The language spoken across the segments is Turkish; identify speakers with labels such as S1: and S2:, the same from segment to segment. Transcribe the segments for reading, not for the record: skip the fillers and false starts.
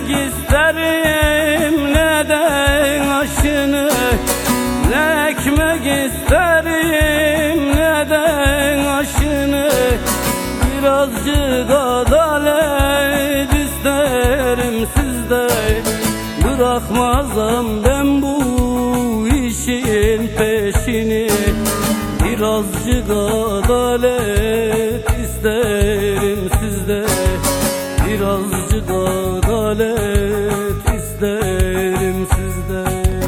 S1: isterim ne de aşını, ne ekmek isterim ne de aşını. Birazcık adalet isterim sizde, bırakmazam ben bu işin peşini. Birazcık adalet isterim sizde, birazcık adalet isterim sizde.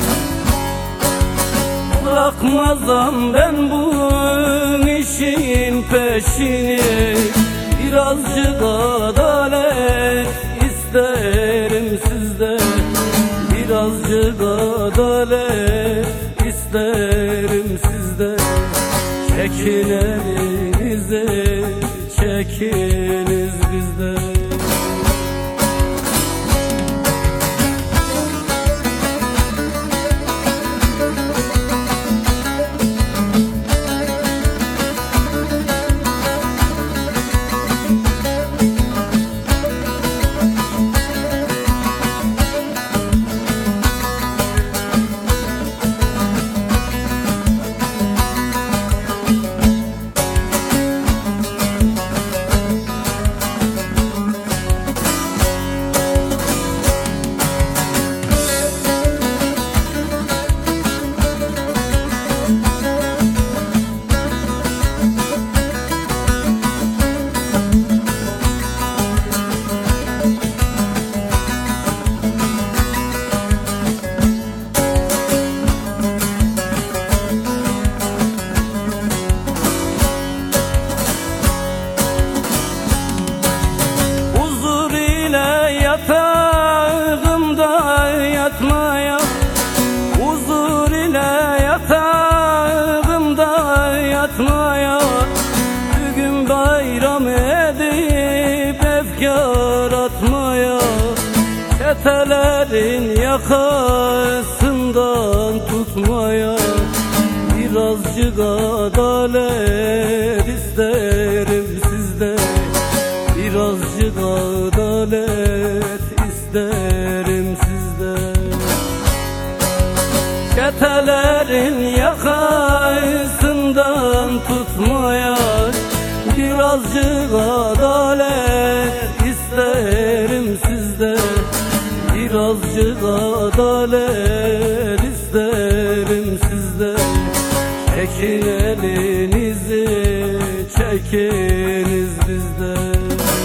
S1: Bırakmazam ben bu işin peşini. Birazcık adalet isterim sizde, birazcık adalet isterim sizde. Çekin elinizi, çekiniz bizden. Yatağımda yatmaya, huzur ile yatağımda yatmaya. Bugün bayram edip efkar atmaya, çetelerin yakasından tutmaya. Birazcık adalet isterim sizde, birazcık adalet isterim sizde. Çetelerin yakasından tutmaya, birazcık adalet isterim sizde, birazcık adalet isterim sizde. Çekin elinizi, çekiniz bizden.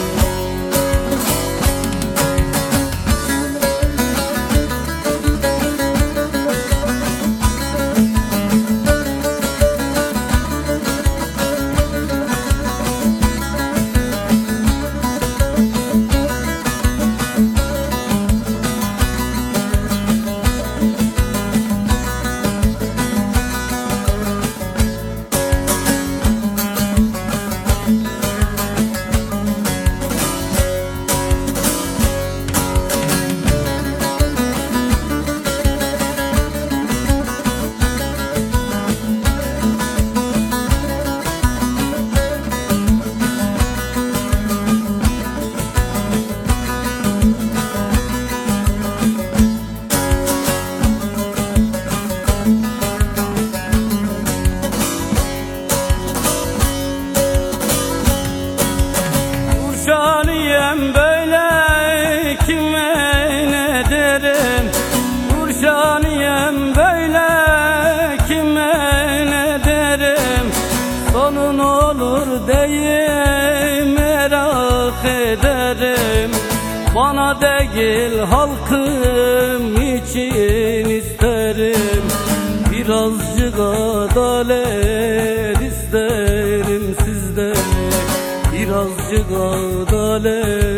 S1: Kurşaniyem böyle kime ne derim, kurşaniyem böyle kime ne derim. Sonun olur diye merak ederim, bana değil halkım için isterim. Birazcık adalet isterim sizden, birazcık adalet